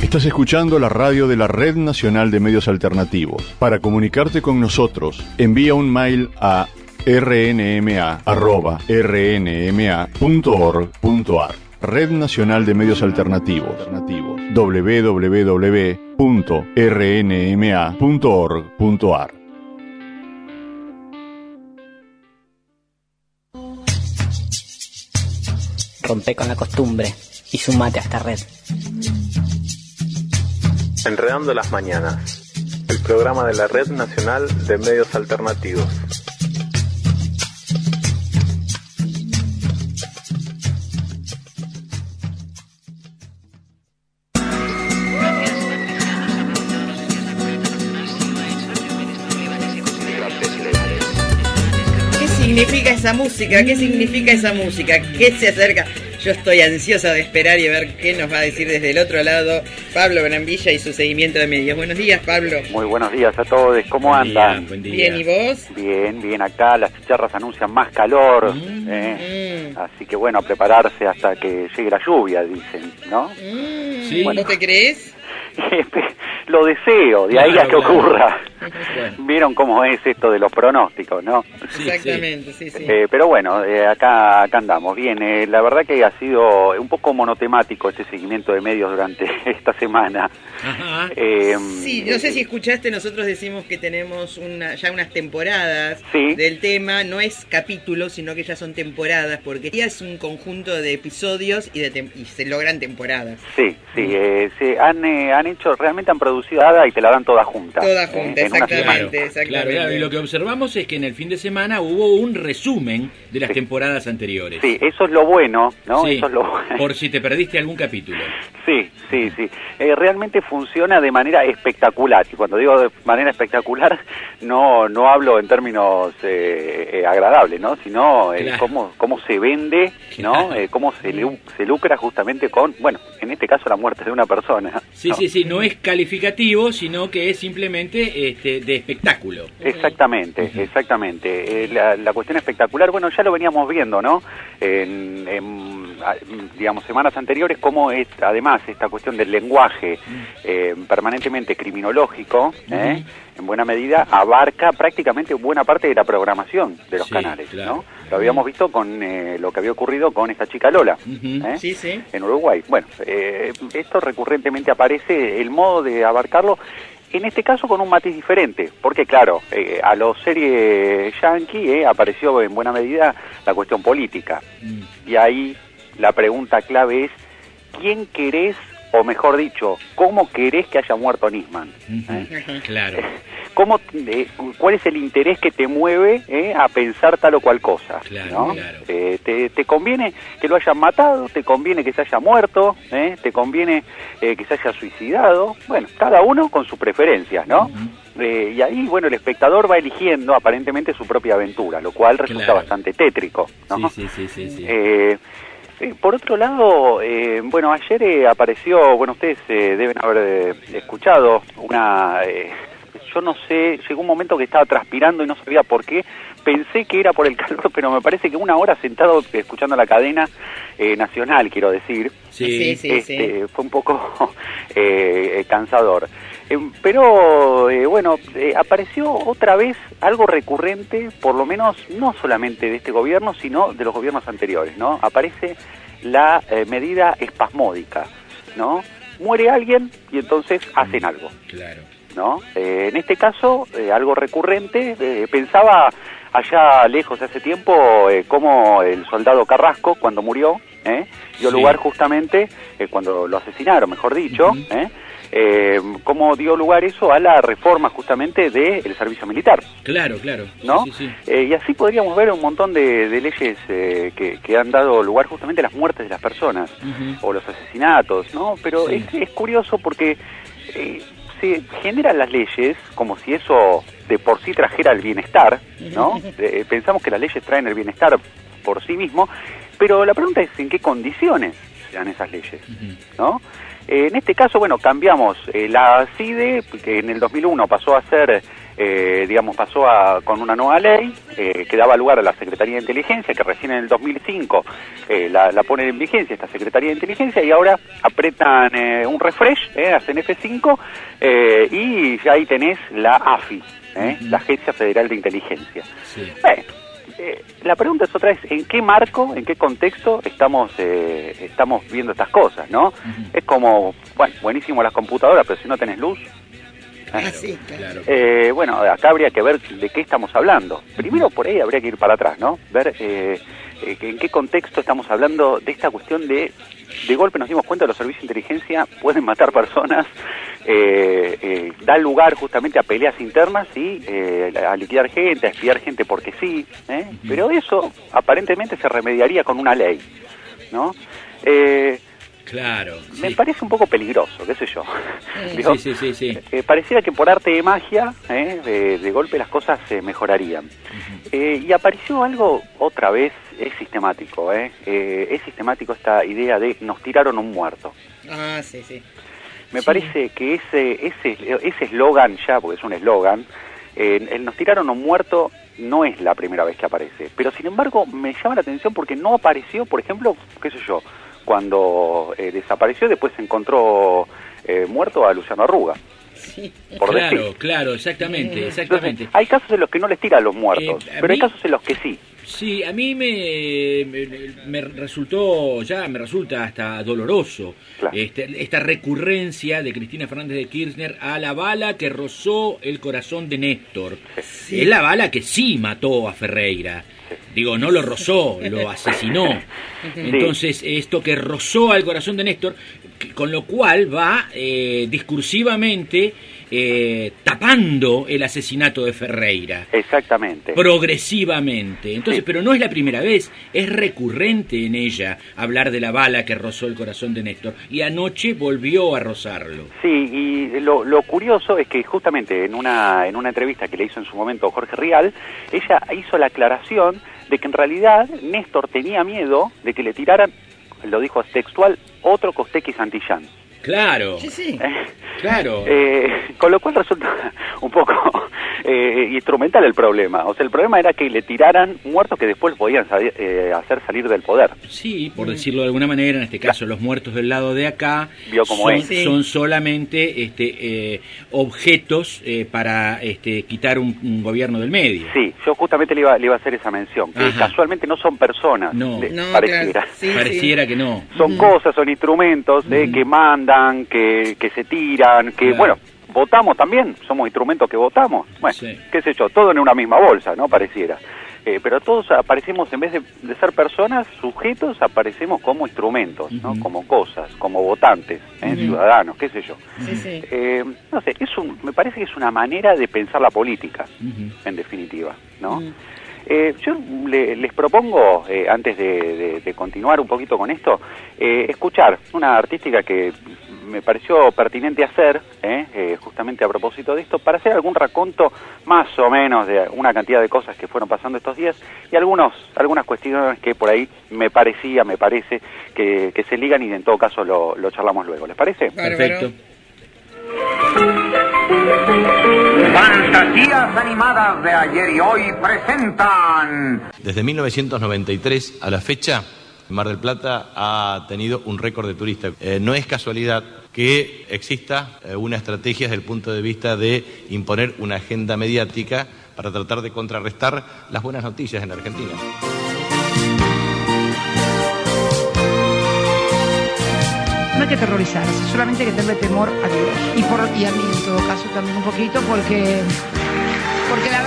Estás escuchando la radio de la Red Nacional de Medios Alternativos. Para comunicarte con nosotros, envía un mail a rnma@rnma.org.ar. Red Nacional de Medios Alternativos. www.rnma.org.ar. Rompe con la costumbre y sumate a esta red. Enredando las mañanas, el programa de la Red Nacional de Medios Alternativos. ¿Qué significa esa música? ¿Qué significa esa música? ¿Qué se acerca? Yo estoy ansiosa de esperar y a ver qué nos va a decir desde el otro lado Pablo Brambilla y su seguimiento de medios. Buenos días, Pablo. Muy buenos días a todos. ¿Cómo andan? Buen día. Bien, ¿y vos? Bien, acá las chicharras anuncian más calor. Así que bueno, a prepararse hasta que llegue la lluvia, dicen, ¿no? Sí. Bueno. ¿Vos te crees? Lo deseo, de ahí a que ocurra. Bueno. Vieron cómo es esto de los pronósticos, ¿no? Sí, exactamente, sí. Pero bueno, acá andamos. Bien, la verdad que ha sido un poco monotemático este seguimiento de medios durante esta semana. Ajá. Sí, no sé si escuchaste, nosotros decimos que tenemos ya unas temporadas del tema. No es capítulos, sino que ya son temporadas, porque ya es un conjunto de episodios y se logran temporadas. Sí, se han hecho, realmente han producido nada y te la dan toda junta. Exactamente. Claro, y lo que observamos es que en el fin de semana hubo un resumen de las temporadas anteriores. Sí, eso es lo bueno, ¿no? Sí, eso es lo bueno. Por si te perdiste algún capítulo. Sí. Realmente funciona de manera espectacular. Y cuando digo de manera espectacular, no hablo en términos agradables, ¿no? Sino claro. cómo se vende, ¿no? Claro. Cómo se lucra justamente con, bueno, en este caso la muerte de una persona. Sí, no es calificativo, sino que es simplemente de espectáculo. Exactamente. La cuestión espectacular, bueno, ya lo veníamos viendo, ¿no? Digamos, semanas anteriores, cómo es, además, esta cuestión del lenguaje permanentemente criminológico, en buena medida, abarca prácticamente buena parte de la programación de los canales, claro. ¿no? Lo habíamos visto con lo que había ocurrido con esta chica Lola, en Uruguay. Bueno, esto recurrentemente aparece, el modo de abarcarlo, en este caso con un matiz diferente, porque claro, a los series yankee apareció en buena medida la cuestión política, y ahí la pregunta clave es, ¿quién querés, o mejor dicho, cómo querés que haya muerto Nisman? Claro. ¿Cuál es el interés que te mueve a pensar tal o cual cosa? Claro, ¿no? claro. ¿Te conviene que lo hayan matado? ¿Te conviene que se haya muerto? ¿Te conviene que se haya suicidado? Bueno, cada uno con sus preferencias, ¿no? Y ahí, bueno, el espectador va eligiendo aparentemente su propia aventura, lo cual resulta bastante tétrico, ¿no? Sí. Por otro lado, bueno, ayer apareció, bueno, ustedes deben haber escuchado yo no sé, llegó un momento que estaba transpirando y no sabía por qué, pensé que era por el calor, pero me parece que una hora sentado escuchando la cadena nacional, quiero decir, fue un poco cansador. Pero bueno, apareció otra vez algo recurrente, por lo menos no solamente de este gobierno, sino de los gobiernos anteriores, ¿no? Aparece la medida espasmódica, ¿no? Muere alguien y entonces hacen algo. Claro. ¿No? En este caso, algo recurrente, pensaba allá lejos hace tiempo como el soldado Carrasco, cuando murió, dio lugar justamente, cuando lo asesinaron, mejor dicho, cómo dio lugar eso a la reforma justamente del servicio militar. Claro. ¿No? Sí. Y así podríamos ver un montón de leyes que han dado lugar justamente a las muertes de las personas, o los asesinatos, ¿no? Pero es curioso porque se generan las leyes como si eso de por sí trajera el bienestar, ¿no? Pensamos que las leyes traen el bienestar por sí mismo, pero la pregunta es en qué condiciones se dan esas leyes, ¿no? En este caso, bueno, cambiamos la CIDE, que en el 2001 pasó a ser digamos, pasó con una nueva ley que daba lugar a la Secretaría de Inteligencia, que recién en el 2005 la ponen en vigencia esta Secretaría de Inteligencia, y ahora apretan un refresh, hacen F5, y ya ahí tenés la AFI, la Agencia Federal de Inteligencia. Sí. La pregunta es otra vez, ¿en qué marco, en qué contexto estamos viendo estas cosas, no? Es como, bueno, buenísimo las computadoras, pero si no tenés luz... sí, claro. Bueno, acá habría que ver de qué estamos hablando. Primero, por ahí habría que ir para atrás, ¿no? Ver en qué contexto estamos hablando de esta cuestión de golpe nos dimos cuenta que los servicios de inteligencia pueden matar personas, da lugar justamente a peleas internas y a liquidar gente, a espiar gente porque sí, pero eso aparentemente se remediaría con una ley, ¿no? Claro. Me sí. parece un poco peligroso, qué sé yo. Digo, Sí. Pareciera que por arte de magia, de golpe las cosas se mejorarían. Y apareció algo, otra vez, es sistemático, es sistemático esta idea de nos tiraron un muerto. Sí. Me parece que ese eslogan ya, porque es un eslogan, el nos tiraron un muerto no es la primera vez que aparece. Pero sin embargo me llama la atención porque no apareció, por ejemplo, qué sé yo, cuando desapareció, después se encontró muerto a Luciano Arruga. Sí. Por Claro, exactamente. Entonces, hay casos en los que no les tiran los muertos, pero hay casos en los que sí. Sí, a mí me resulta hasta doloroso, claro, esta recurrencia de Cristina Fernández de Kirchner a la bala que rozó el corazón de Néstor. Sí. Es la bala que sí mató a Ferreira. Digo, no lo rozó, lo asesinó. Entonces, esto que rozó al corazón de Néstor, con lo cual va discursivamente tapando el asesinato de Ferreira. Exactamente. Progresivamente. Entonces, pero no es la primera vez, es recurrente en ella hablar de la bala que rozó el corazón de Néstor, y anoche volvió a rozarlo. Sí, y lo curioso es que justamente en una entrevista que le hizo en su momento Jorge Rial, ella hizo la aclaración de que en realidad Néstor tenía miedo de que le tiraran, lo dijo textual, otro Costequi Santillán. Claro, sí. Claro. Con lo cual resulta un poco instrumental el problema. O sea, el problema era que le tiraran muertos que después podían hacer salir del poder. Sí, por decirlo de alguna manera, en este caso los muertos del lado de acá son solamente objetos para quitar un gobierno del medio. Sí, yo justamente le iba a hacer esa mención, que casualmente no son personas, pareciera. Claro. Sí, pareciera que no. Son cosas, son instrumentos que mandan, que se tiran, que bueno, votamos también, somos instrumentos que votamos, bueno, qué sé yo, todo en una misma bolsa, ¿no? Pareciera. Pero todos aparecemos, en vez de ser personas, sujetos, aparecemos como instrumentos, ¿no? Como cosas, como votantes, ciudadanos, qué sé yo. No sé, me parece que es una manera de pensar la política, en definitiva, ¿no? Yo les propongo, antes de continuar un poquito con esto, escuchar una artística que me pareció pertinente hacer, justamente a propósito de esto, para hacer algún raconto más o menos de una cantidad de cosas que fueron pasando estos días y algunas cuestiones que por ahí me parece que se ligan, y en todo caso lo charlamos luego. ¿Les parece? Perfecto. Fantasías animadas de ayer y hoy presentan... Desde 1993 a la fecha, Mar del Plata ha tenido un récord de turistas. No es casualidad que exista una estrategia desde el punto de vista de imponer una agenda mediática para tratar de contrarrestar las buenas noticias en la Argentina. No hay que terrorizarse, solamente hay que tenerle temor a Dios y a mí en todo caso también un poquito, porque la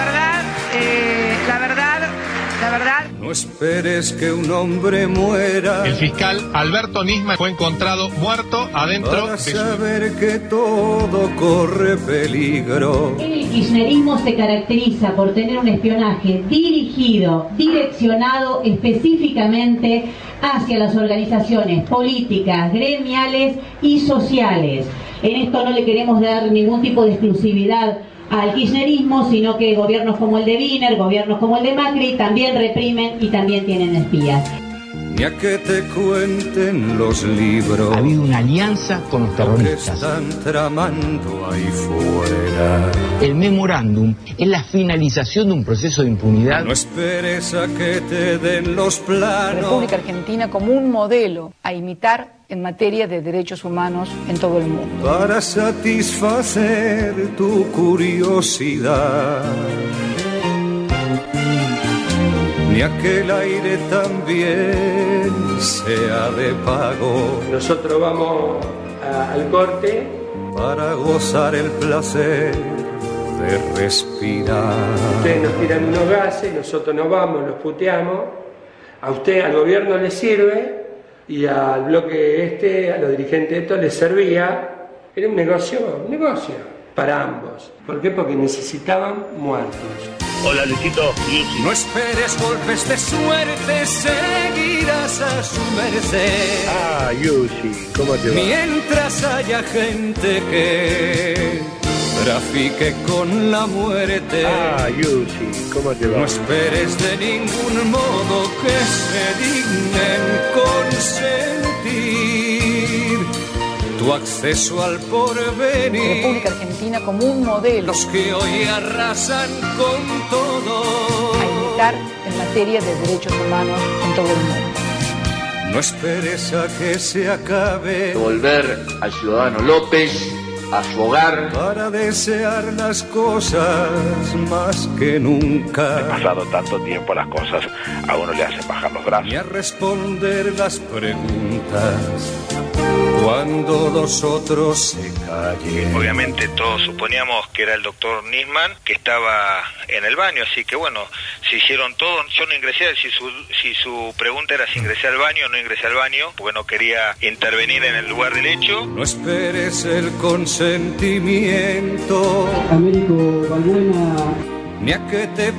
verdad. No esperes que un hombre muera. El fiscal Alberto Nisma fue encontrado muerto adentro para saber que todo corre peligro. El kirchnerismo se caracteriza por tener un espionaje direccionado específicamente hacia las organizaciones políticas, gremiales y sociales. En esto no le queremos dar ningún tipo de exclusividad al kirchnerismo, sino que gobiernos como el de Wiener, gobiernos como el de Macri, también reprimen y también tienen espías. ni a que te cuenten los libros. Ha habido una alianza con los terroristas. Que están tramando ahí fuera. El memorándum es la finalización de un proceso de impunidad. No esperes a que te den los planos. República Argentina como un modelo a imitar en materia de derechos humanos en todo el mundo. Para satisfacer tu curiosidad. Ni aquel aire también sea de pago. Nosotros vamos al corte para gozar el placer de respirar. Ustedes nos tiran unos gases, nosotros nos vamos, los puteamos. A usted, al gobierno le sirve y al bloque a los dirigentes de esto les servía. Era un negocio para ambos. ¿Por qué? Porque necesitaban muertos. Hola, Luisito. No esperes golpes de suerte, seguirás a su merced. Ah, Yusi, ¿cómo te va? Mientras haya gente que trafique con la muerte. Ah, Yusi, ¿cómo te va? No esperes de ningún modo que se dignen consentir tu acceso al porvenir. República Argentina como un modelo. Los que hoy arrasan con todo. A imitar en materia de derechos humanos en todo el mundo. No esperes a que se acabe. Volver al ciudadano López a su hogar. Para desear las cosas más que nunca. He pasado tanto tiempo, las cosas a uno le hacen bajar los brazos. Y a responder las preguntas cuando los otros se callen. Obviamente todos suponíamos que era el doctor Nisman que estaba en el baño, así que bueno, se hicieron todo. Yo no ingresé, si su pregunta era si ingresé al baño o no ingresé al baño, porque no quería intervenir en el lugar del hecho. No esperes el consentimiento, Américo Balbuena, ni a que te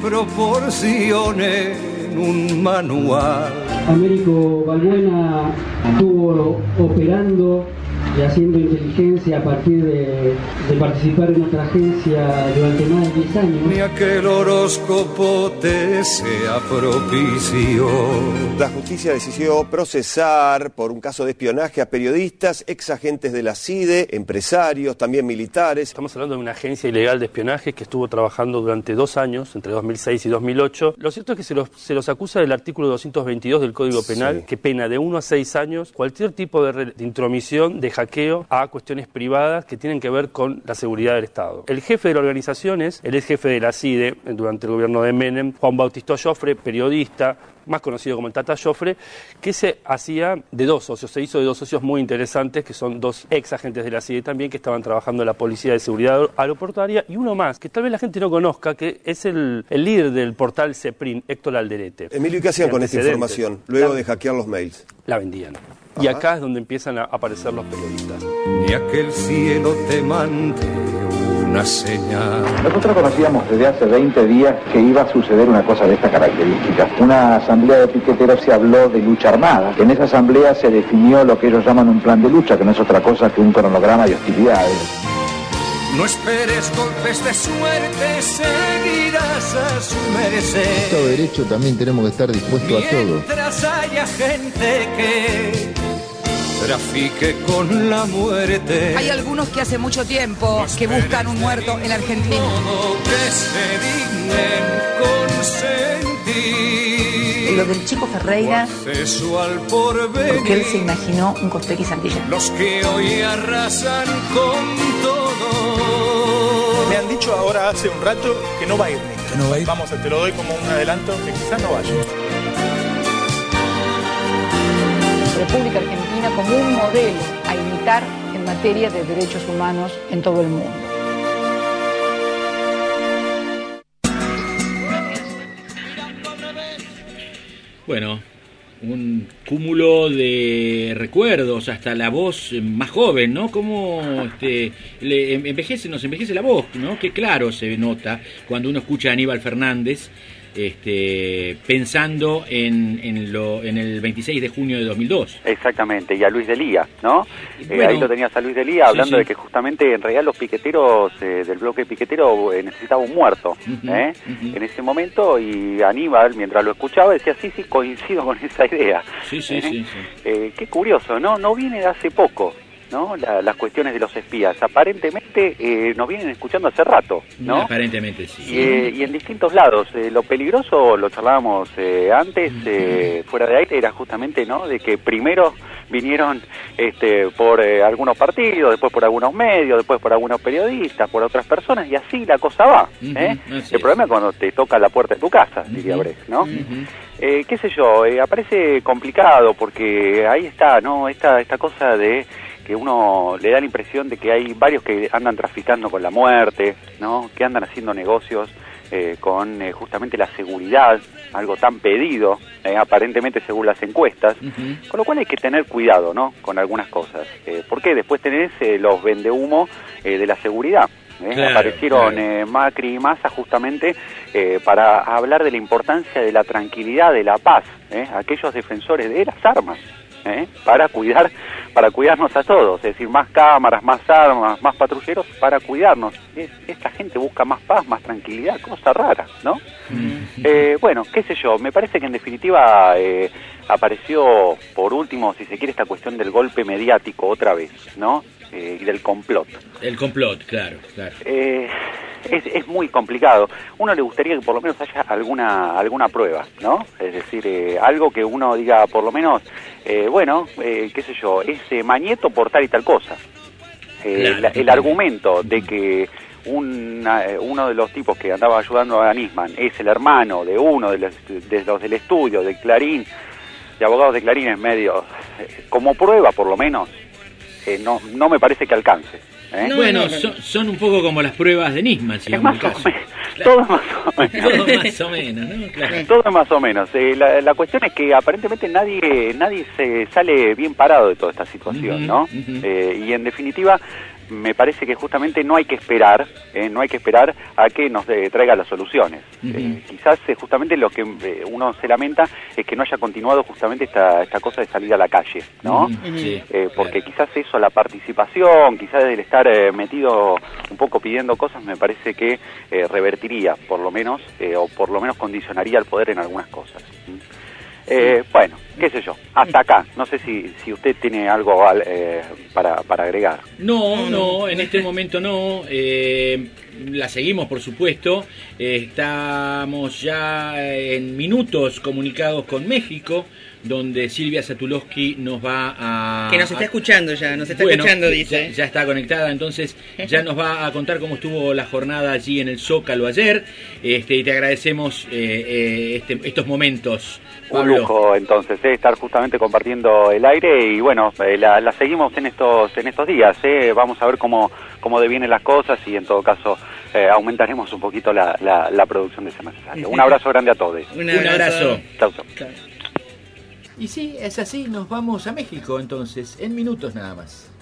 proporcione un manual. Américo Balbuena estuvo operando y haciendo inteligencia a partir de participar en otra agencia durante más de 10 años. Ni a que el horóscopo te sea propicio. La justicia decidió procesar por un caso de espionaje a periodistas, ex agentes de la CIDE, empresarios, también militares. Estamos hablando de una agencia ilegal de espionaje que estuvo trabajando durante 2 años, entre 2006 y 2008. Lo cierto es que se los acusa del artículo 222 del Código Penal, sí, que pena de 1 a 6 años cualquier tipo de intromisión, de hackeo a cuestiones privadas que tienen que ver con la seguridad del Estado. El jefe de la organización es el ex jefe de la CIDE durante el gobierno de Menem, Juan Bautista Joffre, periodista, más conocido como el Tata Joffre, que se hacía de 2 socios, se hizo de 2 socios muy interesantes, que son 2 ex agentes de la CIDE también, que estaban trabajando en la Policía de Seguridad Aeroportuaria, y uno más, que tal vez la gente no conozca, que es el líder del portal CEPRIN, Héctor Alderete. Emilio, ¿y qué hacían con esta información, luego de hackear los mails? La vendían. Y acá es donde empiezan a aparecer los periodistas. Ni a que el cielo te mande una señal. Nosotros conocíamos desde hace 20 días que iba a suceder una cosa de esta característica. Una asamblea de piqueteros se habló de lucha armada. En esa asamblea se definió lo que ellos llaman un plan de lucha, que no es otra cosa que un cronograma de hostilidades. No esperes golpes de suerte, seguirás a su merced. Estado de Derecho también tenemos que estar dispuestos a todo. Mientras haya gente que trafique con la muerte. Hay algunos que hace mucho tiempo que buscan un muerto en Argentina. Todo que se dignen consentir. Lo del Chico Ferreira, porque él se imaginó un Costequi Santillán. Los que hoy arrasan con todo. Me han dicho ahora hace un rato que no va a ir, Nick. ¿Que no va a ir? Vamos, te lo doy como un adelanto, que quizás no vaya. República Argentina como un modelo a imitar en materia de derechos humanos en todo el mundo. Bueno, un cúmulo de recuerdos, hasta la voz más joven, ¿no? Como nos envejece la voz, ¿no? Que claro se nota cuando uno escucha a Aníbal Fernández pensando en el 26 de junio de 2002. Exactamente, y a Luis Delía, ¿no? Bueno, ahí lo tenías a Luis Delía hablando de que justamente en realidad los piqueteros del bloque piquetero necesitaban un muerto en ese momento, y Aníbal, mientras lo escuchaba, decía, sí, coincido con esa idea. Sí. Qué curioso, ¿no? No viene de hace poco, ¿no? Las cuestiones de los espías. Aparentemente nos vienen escuchando hace rato, ¿no? Aparentemente sí. Y en distintos lados. Lo peligroso, lo charlábamos antes, fuera de aire, era justamente, ¿no? De que primero vinieron por algunos partidos, después por algunos medios, después por algunos periodistas, por otras personas, y así la cosa va. El problema es cuando te toca la puerta de tu casa, diría Brecht, ¿no? Qué sé yo, aparece complicado porque ahí está, ¿no? Esta cosa de que uno le da la impresión de que hay varios que andan traficando con la muerte, ¿no? Que andan haciendo negocios con justamente la seguridad, algo tan pedido, aparentemente según las encuestas, con lo cual hay que tener cuidado, ¿no? Con algunas cosas. Porque después tenés los vendehumo de la seguridad. Claro, aparecieron Macri y Massa justamente para hablar de la importancia de la tranquilidad, de la paz, aquellos defensores de las armas, para cuidarnos a todos, es decir, más cámaras, más armas, más patrulleros para cuidarnos. Esta gente busca más paz, más tranquilidad, cosa rara, ¿no? Bueno, qué sé yo, me parece que en definitiva apareció por último, si se quiere, esta cuestión del golpe mediático otra vez, ¿no? Y del complot. El complot, claro. Es muy complicado. Uno le gustaría que por lo menos haya alguna prueba, ¿no? Es decir, algo que uno diga, por lo menos, qué sé yo, es Mañeto por tal y tal cosa. El argumento de que uno de los tipos que andaba ayudando a Nisman es el hermano de uno de los del estudio de Clarín, de abogados de Clarín, es medio, como prueba por lo menos, no me parece que alcance. Son un poco como las pruebas de Nisman, si más o menos. Todo es más o menos. ¿no? Claro. Todo es más o menos. La cuestión es que aparentemente nadie se sale bien parado de toda esta situación, ¿no? Y en definitiva, me parece que justamente no hay que esperar a que nos traiga las soluciones. Quizás justamente lo que uno se lamenta es que no haya continuado justamente esta cosa de salir a la calle, ¿no? Porque quizás eso, la participación, quizás el estar metido un poco pidiendo cosas, me parece que revertiría, por lo menos, o por lo menos condicionaría el poder en algunas cosas. Bueno, qué sé yo, hasta acá. No sé si usted tiene algo para agregar. No, en este momento no. La seguimos, por supuesto. Estamos ya en minutos comunicados con México, donde Silvia Satulowski nos va a... Que nos está escuchando ya, escuchando, dice. Ya está conectada, entonces ya nos va a contar cómo estuvo la jornada allí en el Zócalo ayer, y te agradecemos estos momentos, Pablo. Un lujo, entonces, estar justamente compartiendo el aire, y bueno, la seguimos en estos días, vamos a ver cómo devienen las cosas, y en todo caso aumentaremos un poquito la producción de Semana Necesaria. Un abrazo grande a todos. Un abrazo. Chau. Y sí, es así, nos vamos a México entonces, en minutos nada más.